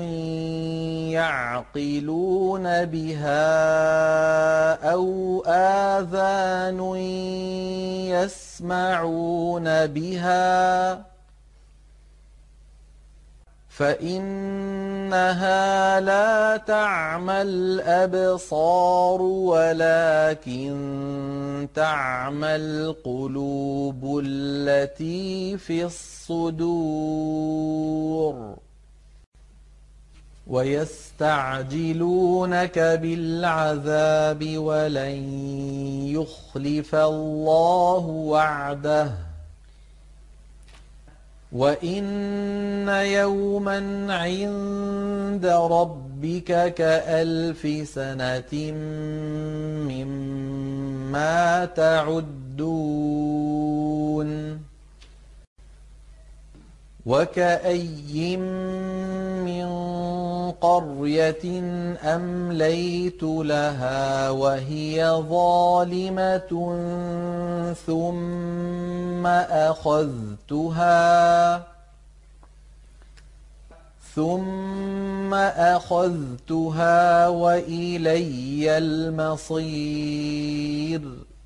يعقلون بها أو آذان يسمعون بها فإنها لا تعمى الأبصار ولكن تعمى القلوب التي في الصدور. ويستعجلونك بالعذاب ولن يخلف الله وعده وإن يوما عند ربك كألف سنة مما تعدون. وكأي من قرية أمليت لها وهي ظالمة ثم أخذتها وإلي المصير.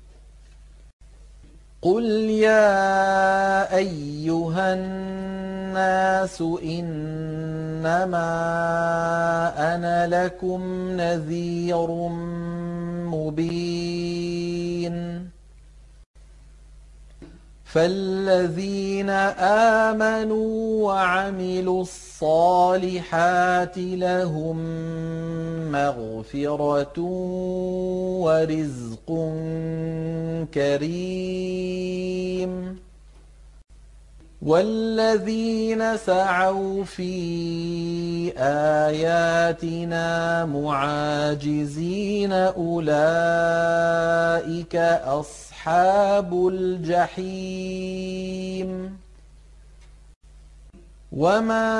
قل يا أيها الناس إنما أنا لكم نذير مبين. فالذين آمنوا وعملوا الصالحات لهم مغفرة ورزق كريم. والذين سعوا في آياتنا معاجزين أولئك أصحاب الجحيم. وما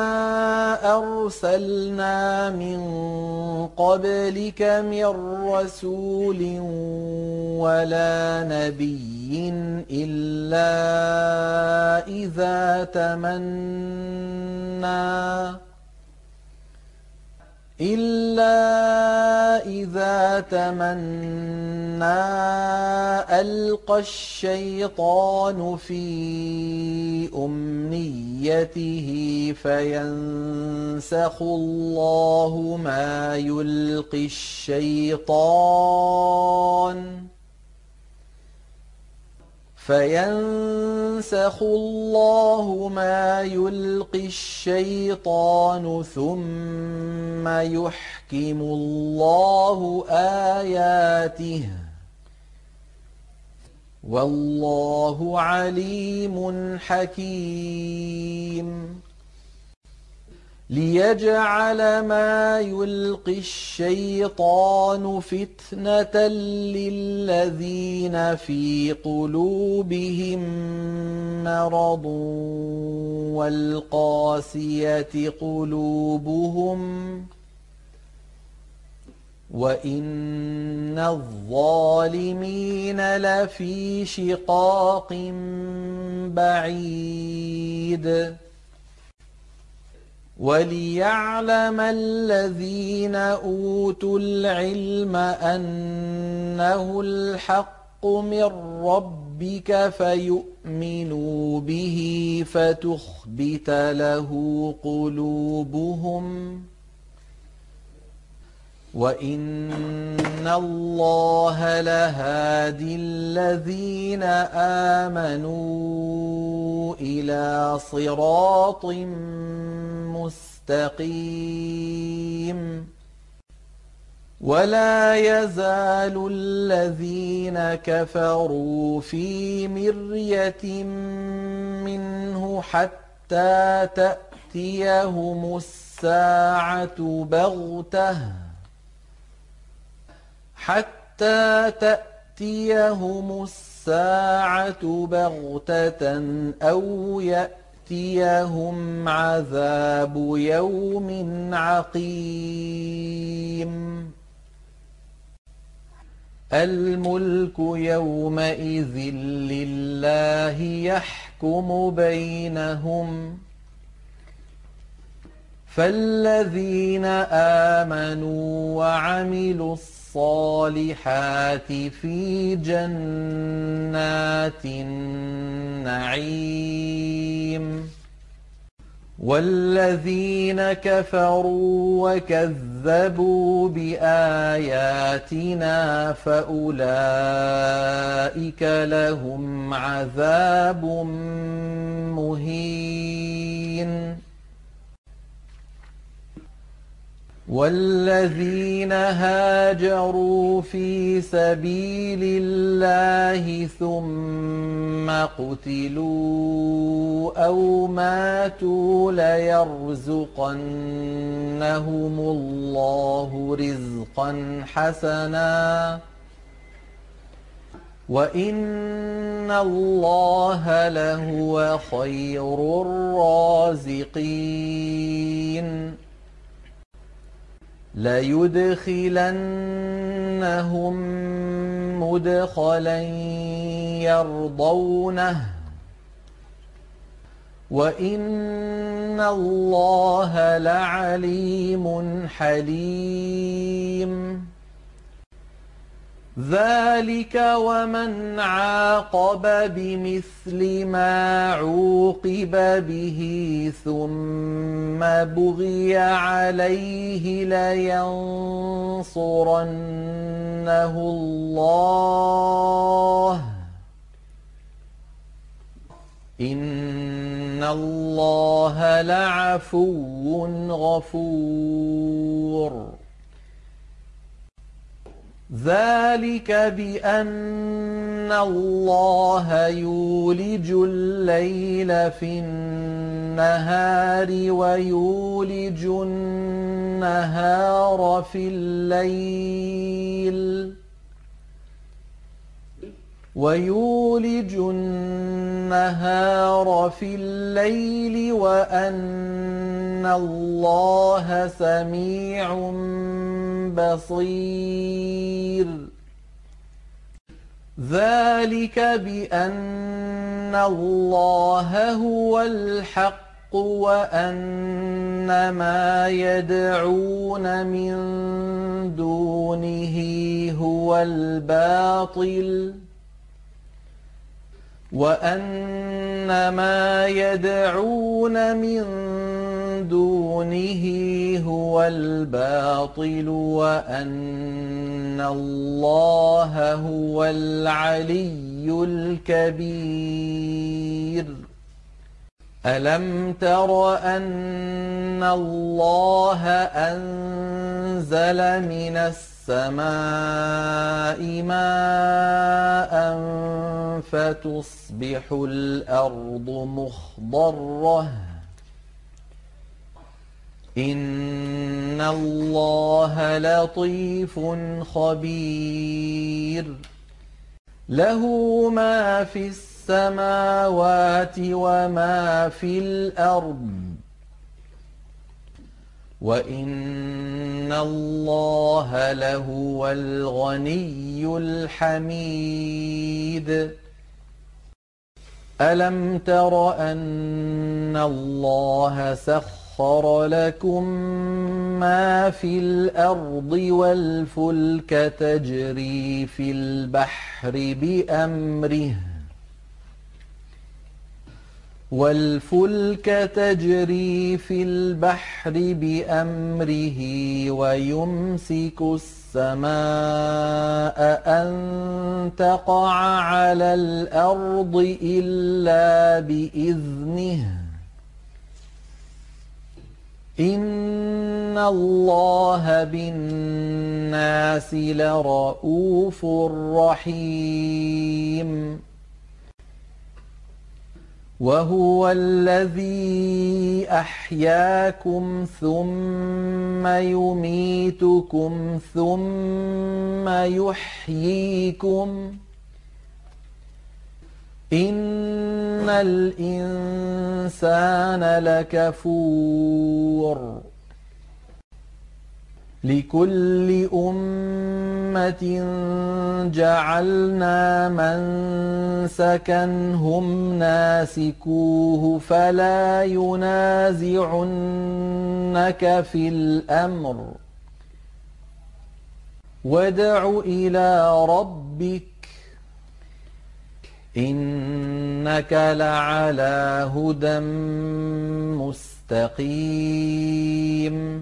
أرسلنا من قبلك من رسول ولا نبي إلا إذا تمنى ألقى الشيطان في أمنيته فينسخ الله ما يلقي الشيطان ثم يحكم الله آياته والله عليم حكيم. ليجعل ما يلقي الشيطان فتنة للذين في قلوبهم مرض والقاسية قلوبهم وإن الظالمين لفي شقاق بعيد. وليعلم الذين أوتوا العلم أنه الحق من ربك فيؤمنوا به فتخبت له قلوبهم وإن الله لهادي الذين آمنوا إلى صراط مستقيم. ولا يزال الذين كفروا في مرية منه حتى تأتيهم الساعة بغتة أو يأتيهم عذاب يوم عقيم. الملك يومئذ لله يحكم بينهم فالذين آمنوا وعملوا الصالحات في جنات النعيم والذين كفروا وكذبوا بآياتنا فأولئك لهم عذاب مهين والذين هاجروا في سبيل الله ثم قتلوا أو ماتوا ليرزقنهم الله رزقا حسنا وإن الله لهو خير الرازقين ليدخلنهم مدخلا يرضونه وإن الله لعليم حليم ذلك ومن عاقب بمثل ما عوقب به ثم بغي عليه لينصرنه الله إن الله لعفو غفور ذلك بأن الله يولج الليل في النهار ويولج النهار في الليل وأن الله سميع بصير ذلك بأن الله هو الحق وأن ما يدعون من دونه هو الباطل وأن ما يدعون من دونه هو الباطل وأن الله هو العلي الكبير ألم تر أن الله أنزل من السماء ماء فتصبح الأرض مخضرة إن الله لطيف خبير له ما في السماوات وما في الأرض وإن الله لهو الغني الحميد ألم تر أن الله سخر لكم ما في الأرض والفلك تجري في البحر بأمره ويمسك السماء أن تقع على الأرض إلا بإذنه إن الله بالناس لرءوف رحيم وهو الذي أحياكم ثم يميتكم ثم يحييكم إن الإنسان لكفور لكل أمة جعلنا منسكا هم ناسكوه فلا ينازعنك في الأمر وادع إلى ربك إنك لعلى هدى مستقيم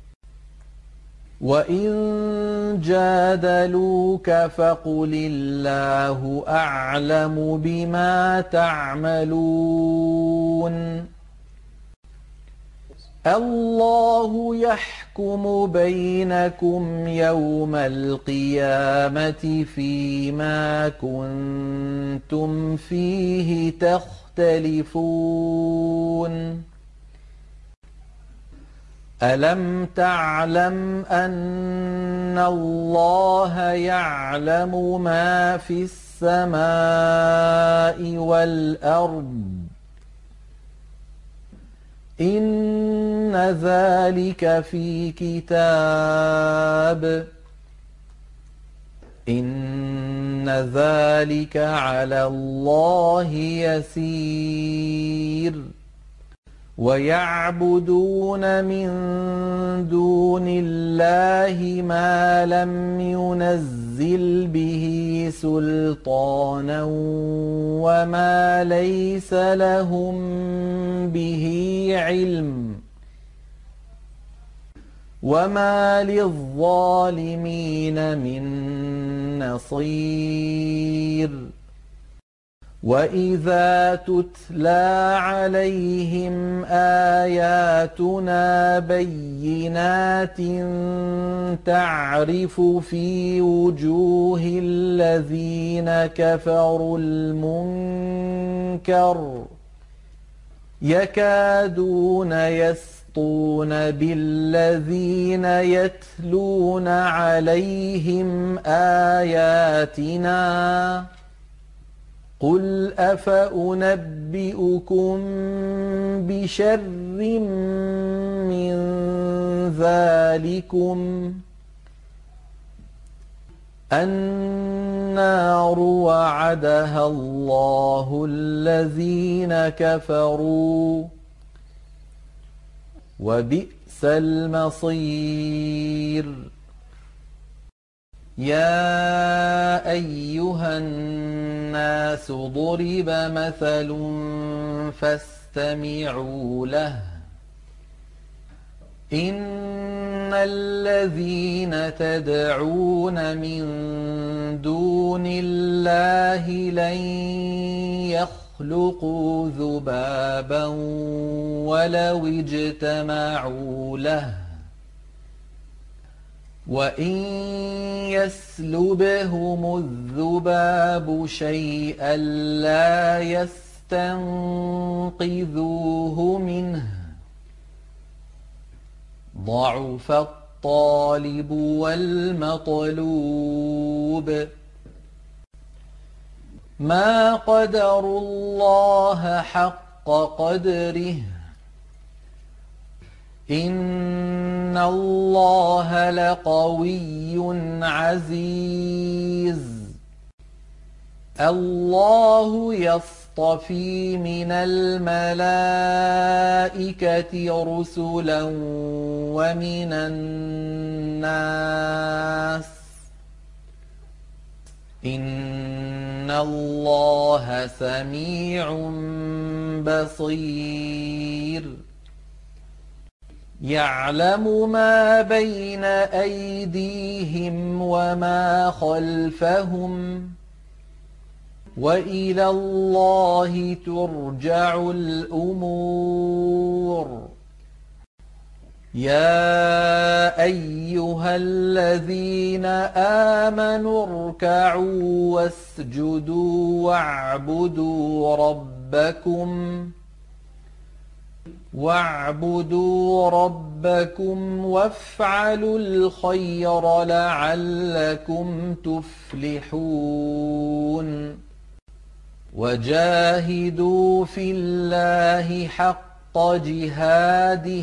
وإن جادلوك فقل الله أعلم بما تعملون الله يحكم بينكم يوم القيامة فيما كنتم فيه تختلفون ألم تعلم أن الله يعلم ما في السماء والأرض إن ذلك في كتاب إن ذلك على الله يسير ويعبدون من دون الله ما لم ينزل به سلطانا وما ليس لهم به علم وما للظالمين من نصير وإذا تتلى عليهم آياتنا بينات تعرف في وجوه الذين كفروا المنكر يكادون يسطون بالذين يتلون عليهم آياتنا قل أفأنبئكم بشر من ذلكم النار وعدها الله الذين كفروا وبئس المصير يا أيها الناس ضرب مثل فاستمعوا له إن الذين تدعون من دون الله لن يخلقوا ذبابا ولو اجتمعوا له وإن يسلبهم الذباب شيئا لا يستنقذوه منه ضعف الطالب والمطلوب ما قدروا الله حق قدره إن الله لقوي عزيز الله يصطفي من الملائكة رسلا ومن الناس إن الله سميع بصير يعلم ما بين أيديهم وما خلفهم وإلى الله ترجع الأمور يا أيها الذين آمنوا اركعوا واسجدوا واعبدوا ربكم وافعلوا الخير لعلكم تفلحون وجاهدوا في الله حق جهاده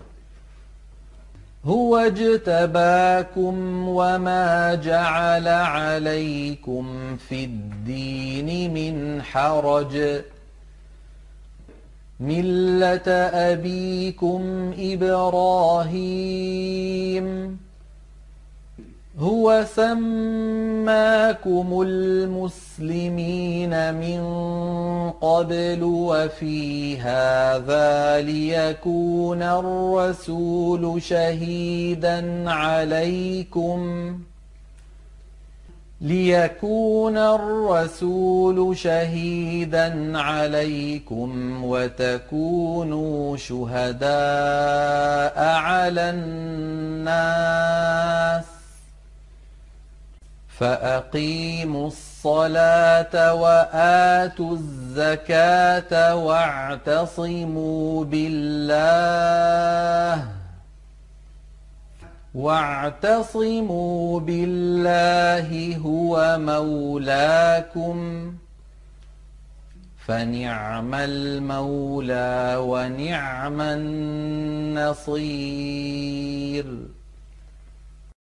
هو اجتباكم وما جعل عليكم في الدين من حرج ملة أبيكم إبراهيم هو سماكم المسلمين من قبل وفي هذا ليكون الرسول شهيدا عليكم وتكونوا شهداء على الناس فأقيموا الصلاة وآتوا الزكاة واعتصموا بالله هو مولاكم فنعم المولى ونعم النصير.